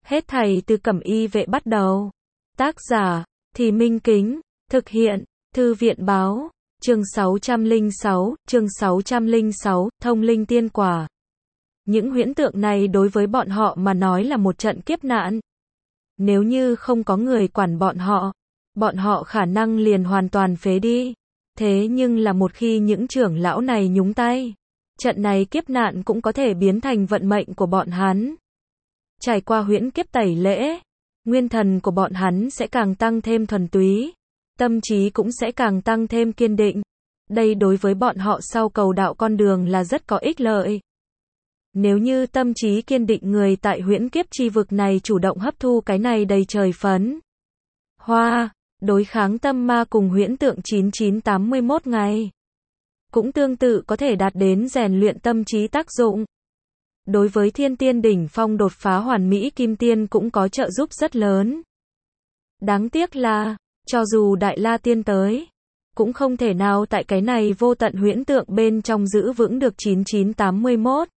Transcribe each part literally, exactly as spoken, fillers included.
Hết thảy từ Cẩm Y Vệ bắt đầu. Tác giả, Thì Minh Kính, thực hiện, Thư viện báo, chương sáu trăm lẻ sáu, chương sáu trăm lẻ sáu, thông linh tiên quả. Những huyễn tượng này đối với bọn họ mà nói là một trận kiếp nạn. Nếu như không có người quản bọn họ, bọn họ khả năng liền hoàn toàn phế đi. Thế nhưng là một khi những trưởng lão này nhúng tay, trận này kiếp nạn cũng có thể biến thành vận mệnh của bọn hắn. Trải qua huyễn kiếp tẩy lễ, nguyên thần của bọn hắn sẽ càng tăng thêm thuần túy, tâm trí cũng sẽ càng tăng thêm kiên định. Đây đối với bọn họ sau cầu đạo con đường là rất có ích lợi. Nếu như tâm trí kiên định người tại huyễn kiếp chi vực này chủ động hấp thu cái này đầy trời phấn hoa, đối kháng tâm ma cùng huyễn tượng chín nghìn chín trăm tám mươi mốt ngày, cũng tương tự có thể đạt đến rèn luyện tâm trí tác dụng. Đối với thiên tiên đỉnh phong đột phá hoàn mỹ kim tiên cũng có trợ giúp rất lớn. Đáng tiếc là, cho dù Đại La Tiên tới, cũng không thể nào tại cái này vô tận huyễn tượng bên trong giữ vững được chín nghìn chín trăm tám mươi mốt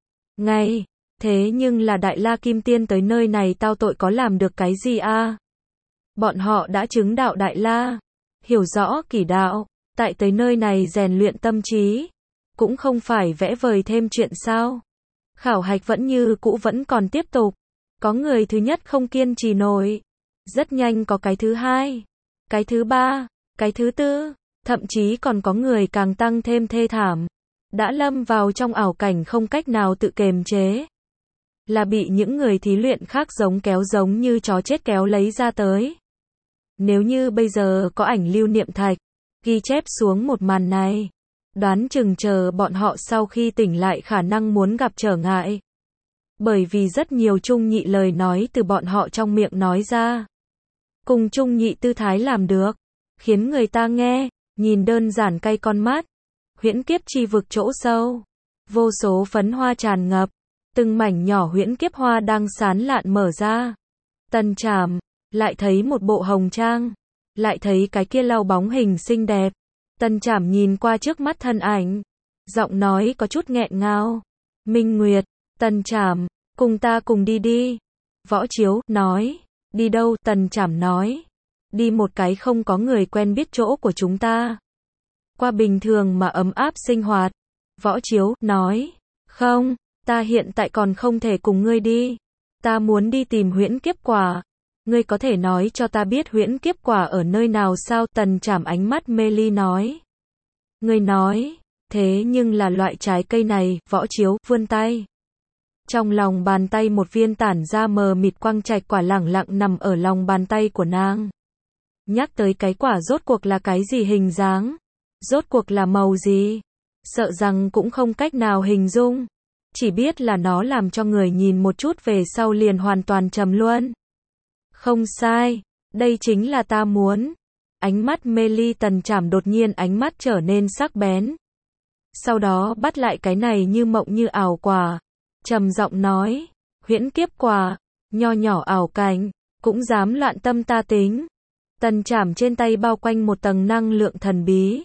ngày. Thế nhưng là Đại La Kim Tiên tới nơi này tao tội có làm được cái gì a? À? Bọn họ đã chứng đạo Đại La, hiểu rõ kỷ đạo, tại tới nơi này rèn luyện tâm trí, cũng không phải vẽ vời thêm chuyện sao? Khảo hạch vẫn như cũ vẫn còn tiếp tục. Có người thứ nhất không kiên trì nổi, rất nhanh có cái thứ hai, cái thứ ba, cái thứ tư, thậm chí còn có người càng tăng thêm thê thảm, đã lâm vào trong ảo cảnh không cách nào tự kiềm chế, là bị những người thí luyện khác giống kéo giống như chó chết kéo lấy ra tới. Nếu như bây giờ có ảnh lưu niệm thạch ghi chép xuống một màn này, đoán chừng chờ bọn họ sau khi tỉnh lại khả năng muốn gặp trở ngại. Bởi vì rất nhiều trung nhị lời nói từ bọn họ trong miệng nói ra, cùng trung nhị tư thái làm được, khiến người ta nghe, nhìn đơn giản cay con mắt. Huyễn kiếp chi vực chỗ sâu, vô số phấn hoa tràn ngập, từng mảnh nhỏ huyễn kiếp hoa đang sán lạn mở ra. Tần Trảm, lại thấy một bộ hồng trang, lại thấy cái kia lau bóng hình xinh đẹp. Tần Trảm nhìn qua trước mắt thân ảnh, giọng nói có chút nghẹn ngào. Minh Nguyệt, Tần Trảm, cùng ta cùng đi đi. Võ Chiếu, nói, đi đâu? Tần Trảm nói, đi một cái không có người quen biết chỗ của chúng ta. Qua bình thường mà ấm áp sinh hoạt. Võ Chiếu, nói, không, ta hiện tại còn không thể cùng ngươi đi. Ta muốn đi tìm huyễn kiếp quả. Ngươi có thể nói cho ta biết huyễn kiếp quả ở nơi nào sao? Tần Trảm ánh mắt mê ly nói. Ngươi nói, thế nhưng là loại trái cây này. Võ Chiếu, vươn tay. Trong lòng bàn tay một viên tản ra mờ mịt quang trạch quả lẳng lặng nằm ở lòng bàn tay của nàng. Nhắc tới cái quả rốt cuộc là cái gì hình dáng? Rốt cuộc là màu gì? Sợ rằng cũng không cách nào hình dung. Chỉ biết là nó làm cho người nhìn một chút về sau liền hoàn toàn trầm luân. Không sai, đây chính là ta muốn. Ánh mắt mê ly Tần Trảm đột nhiên ánh mắt trở nên sắc bén. Sau đó bắt lại cái này như mộng như ảo quả. Trầm giọng nói, huyễn kiếp quả, nho nhỏ ảo cảnh, cũng dám loạn tâm ta tính. Tần Trảm trên tay bao quanh một tầng năng lượng thần bí.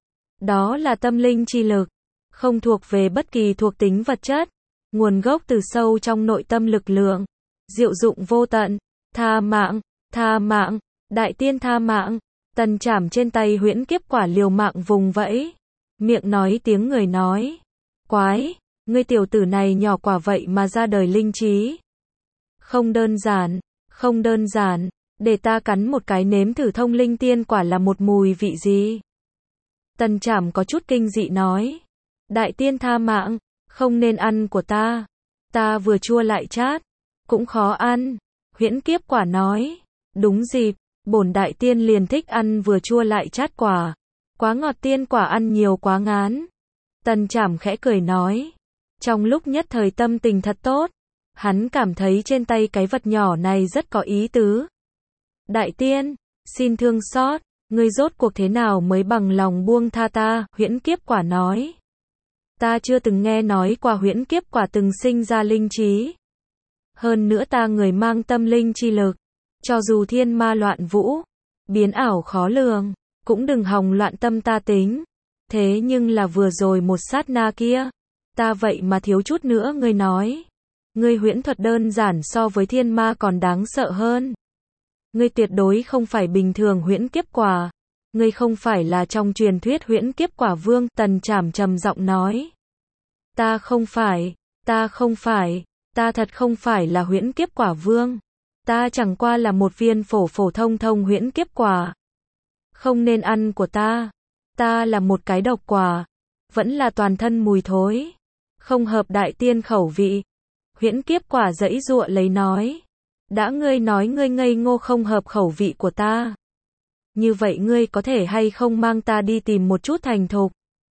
Đó là tâm linh chi lực, không thuộc về bất kỳ thuộc tính vật chất, nguồn gốc từ sâu trong nội tâm lực lượng, diệu dụng vô tận. Tha mạng, tha mạng, đại tiên tha mạng. Tần Trảm trên tay huyễn kiếp quả liều mạng vùng vẫy, miệng nói tiếng người nói, quái, ngươi tiểu tử này nhỏ quả vậy mà ra đời linh trí. Không đơn giản, không đơn giản, để ta cắn một cái nếm thử thông linh tiên quả là một mùi vị gì. Tần Trảm có chút kinh dị nói, đại tiên tha mạng, không nên ăn của ta, ta vừa chua lại chát, cũng khó ăn. Huyễn kiếp quả nói, đúng dịp, bổn đại tiên liền thích ăn vừa chua lại chát quả, quá ngọt tiên quả ăn nhiều quá ngán. Tần Trảm khẽ cười nói, trong lúc nhất thời tâm tình thật tốt, hắn cảm thấy trên tay cái vật nhỏ này rất có ý tứ. Đại tiên, xin thương xót, ngươi rốt cuộc thế nào mới bằng lòng buông tha ta? Huyễn kiếp quả nói, ta chưa từng nghe nói qua huyễn kiếp quả từng sinh ra linh trí. Hơn nữa ta người mang tâm linh chi lực, cho dù thiên ma loạn vũ, biến ảo khó lường, cũng đừng hòng loạn tâm ta tính. Thế nhưng là vừa rồi một sát na kia, ta vậy mà thiếu chút nữa ngươi nói, Ngươi huyễn thuật đơn giản so với thiên ma còn đáng sợ hơn. Ngươi tuyệt đối không phải bình thường huyễn kiếp quả. Ngươi không phải là trong truyền thuyết huyễn kiếp quả vương, Tần Trảm trầm giọng nói. Ta không phải, ta không phải, ta thật không phải là huyễn kiếp quả vương. Ta chẳng qua là một viên phổ phổ thông thông huyễn kiếp quả. Không nên ăn của ta. Ta là một cái độc quả. Vẫn là toàn thân mùi thối. Không hợp đại tiên khẩu vị. Huyễn kiếp quả giãy giụa lấy nói. Đã ngươi nói ngươi ngây ngô không hợp khẩu vị của ta. Như vậy ngươi có thể hay không mang ta đi tìm một chút thành thục.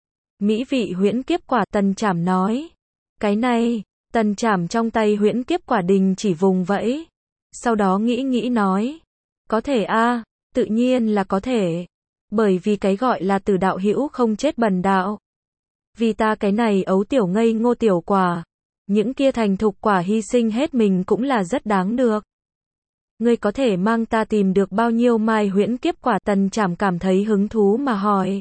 Mỹ vị huyễn kiếp quả, Tần Trảm nói. Cái này, Tần Trảm trong tay huyễn kiếp quả đình chỉ vùng vẫy. Sau đó nghĩ nghĩ nói. Có thể a, tự nhiên là có thể. Bởi vì cái gọi là từ đạo hữu không chết bần đạo. Vì ta cái này ấu tiểu ngây ngô tiểu quả. Những kia thành thục quả hy sinh hết mình cũng là rất đáng được. Ngươi có thể mang ta tìm được bao nhiêu mai huyễn kiếp quả? Tần Trảm cảm thấy hứng thú mà hỏi.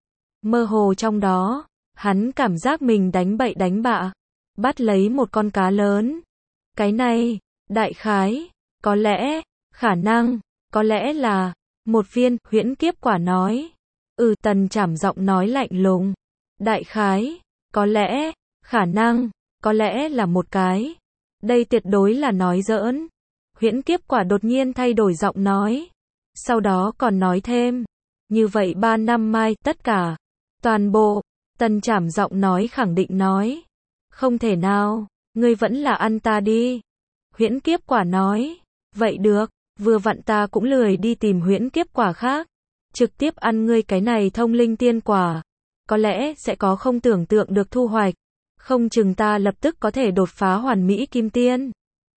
Mơ hồ trong đó, hắn cảm giác mình đánh bậy đánh bạ. Bắt lấy một con cá lớn. Cái này, đại khái, có lẽ, khả năng, có lẽ là, một viên, huyễn kiếp quả nói. Ừ, Tần Trảm giọng nói lạnh lùng. Đại khái, có lẽ, khả năng, có lẽ là một cái. Đây tuyệt đối là nói giỡn. Huyễn kiếp quả đột nhiên thay đổi giọng nói. Sau đó còn nói thêm. Như vậy ba năm mai, tất cả, toàn bộ. Tần Trảm giọng nói khẳng định nói. Không thể nào, ngươi vẫn là ăn ta đi. Huyễn kiếp quả nói. Vậy được, vừa vặn ta cũng lười đi tìm huyễn kiếp quả khác. Trực tiếp ăn ngươi cái này thông linh tiên quả. Có lẽ sẽ có không tưởng tượng được thu hoạch. Không chừng ta lập tức có thể đột phá hoàn mỹ kim tiên.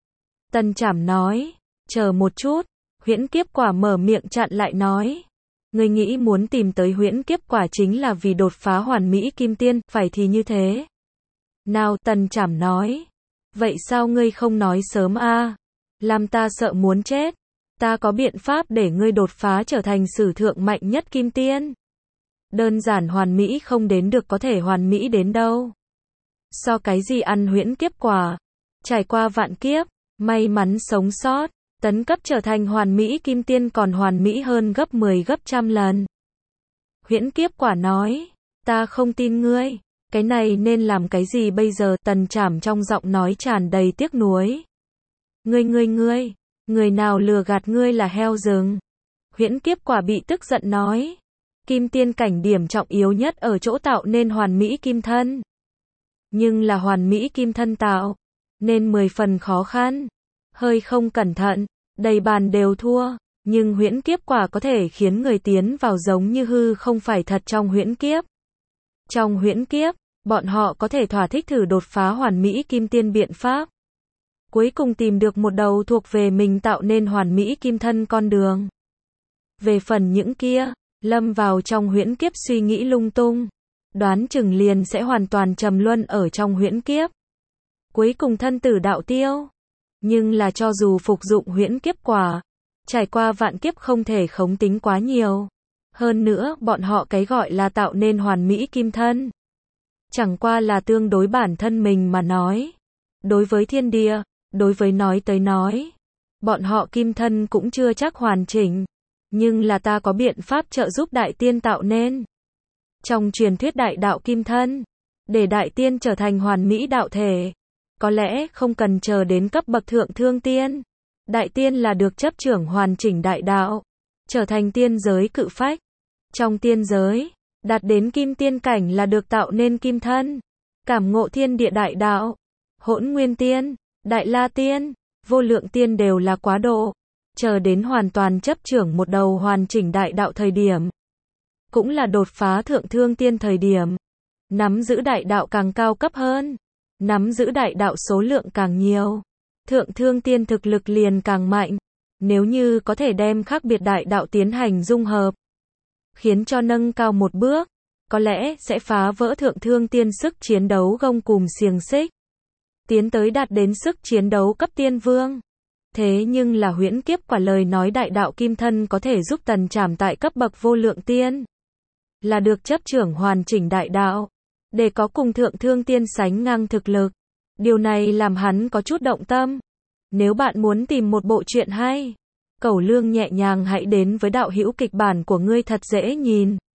Tần Trảm nói. Chờ một chút. Huyễn kiếp quả mở miệng chặn lại nói. Ngươi nghĩ muốn tìm tới huyễn kiếp quả chính là vì đột phá hoàn mỹ kim tiên, phải thì như thế. Nào, Tần Trảm nói. Vậy sao ngươi không nói sớm a? Làm ta sợ muốn chết. Ta có biện pháp để ngươi đột phá trở thành sử thượng mạnh nhất kim tiên. Đơn giản hoàn mỹ không đến được có thể hoàn mỹ đến đâu. So cái gì ăn huyễn kiếp quả. Trải qua vạn kiếp, may mắn sống sót, tấn cấp trở thành hoàn mỹ kim tiên còn hoàn mỹ hơn gấp mười gấp trăm lần. Huyễn kiếp quả nói. Ta không tin ngươi. Cái này nên làm cái gì bây giờ? Tần Trảm trong giọng nói tràn đầy tiếc nuối. Ngươi ngươi ngươi, người nào lừa gạt ngươi là heo rừng. Huyễn kiếp quả bị tức giận nói. Kim tiên cảnh điểm trọng yếu nhất ở chỗ tạo nên hoàn mỹ kim thân. Nhưng là hoàn mỹ kim thân tạo, nên mười phần khó khăn. Hơi không cẩn thận, đầy bàn đều thua. Nhưng huyễn kiếp quả có thể khiến người tiến vào giống như hư không phải thật trong huyễn kiếp. Trong huyễn kiếp, bọn họ có thể thỏa thích thử đột phá hoàn mỹ kim tiên biện pháp. Cuối cùng tìm được một đầu thuộc về mình tạo nên hoàn mỹ kim thân con đường. Về phần những kia, lâm vào trong huyễn kiếp suy nghĩ lung tung. Đoán chừng liền sẽ hoàn toàn trầm luân ở trong huyễn kiếp. Cuối cùng thân tử đạo tiêu. Nhưng là cho dù phục dụng huyễn kiếp quả, trải qua vạn kiếp không thể khống tính quá nhiều. Hơn nữa, bọn họ cái gọi là tạo nên hoàn mỹ kim thân. Chẳng qua là tương đối bản thân mình mà nói. Đối với thiên địa, đối với nói tới nói. Bọn họ kim thân cũng chưa chắc hoàn chỉnh. Nhưng là ta có biện pháp trợ giúp đại tiên tạo nên. Trong truyền thuyết đại đạo kim thân, để đại tiên trở thành hoàn mỹ đạo thể. Có lẽ không cần chờ đến cấp bậc thượng thương tiên. Đại tiên là được chấp trưởng hoàn chỉnh đại đạo. Trở thành tiên giới cự phách. Trong tiên giới, đạt đến kim tiên cảnh là được tạo nên kim thân. Cảm ngộ thiên địa đại đạo. Hỗn nguyên tiên, đại la tiên, vô lượng tiên đều là quá độ. Chờ đến hoàn toàn chấp trưởng một đầu hoàn chỉnh đại đạo thời điểm. Cũng là đột phá thượng thương tiên thời điểm. Nắm giữ đại đạo càng cao cấp hơn. Nắm giữ đại đạo số lượng càng nhiều. Thượng thương tiên thực lực liền càng mạnh. Nếu như có thể đem khác biệt đại đạo tiến hành dung hợp. Khiến cho nâng cao một bước. Có lẽ sẽ phá vỡ thượng thương tiên sức chiến đấu gông cùm xiềng xích. Tiến tới đạt đến sức chiến đấu cấp tiên vương. Thế nhưng là huyễn kiếp quả lời nói đại đạo kim thân có thể giúp Tần Trảm tại cấp bậc vô lượng tiên. Là được chấp trưởng hoàn chỉnh đại đạo. Để có cùng thượng thương tiên sánh ngang thực lực. Điều này làm hắn có chút động tâm. Nếu bạn muốn tìm một bộ truyện hay, cẩu lương nhẹ nhàng hãy đến với đạo hữu kịch bản của ngươi thật dễ nhìn.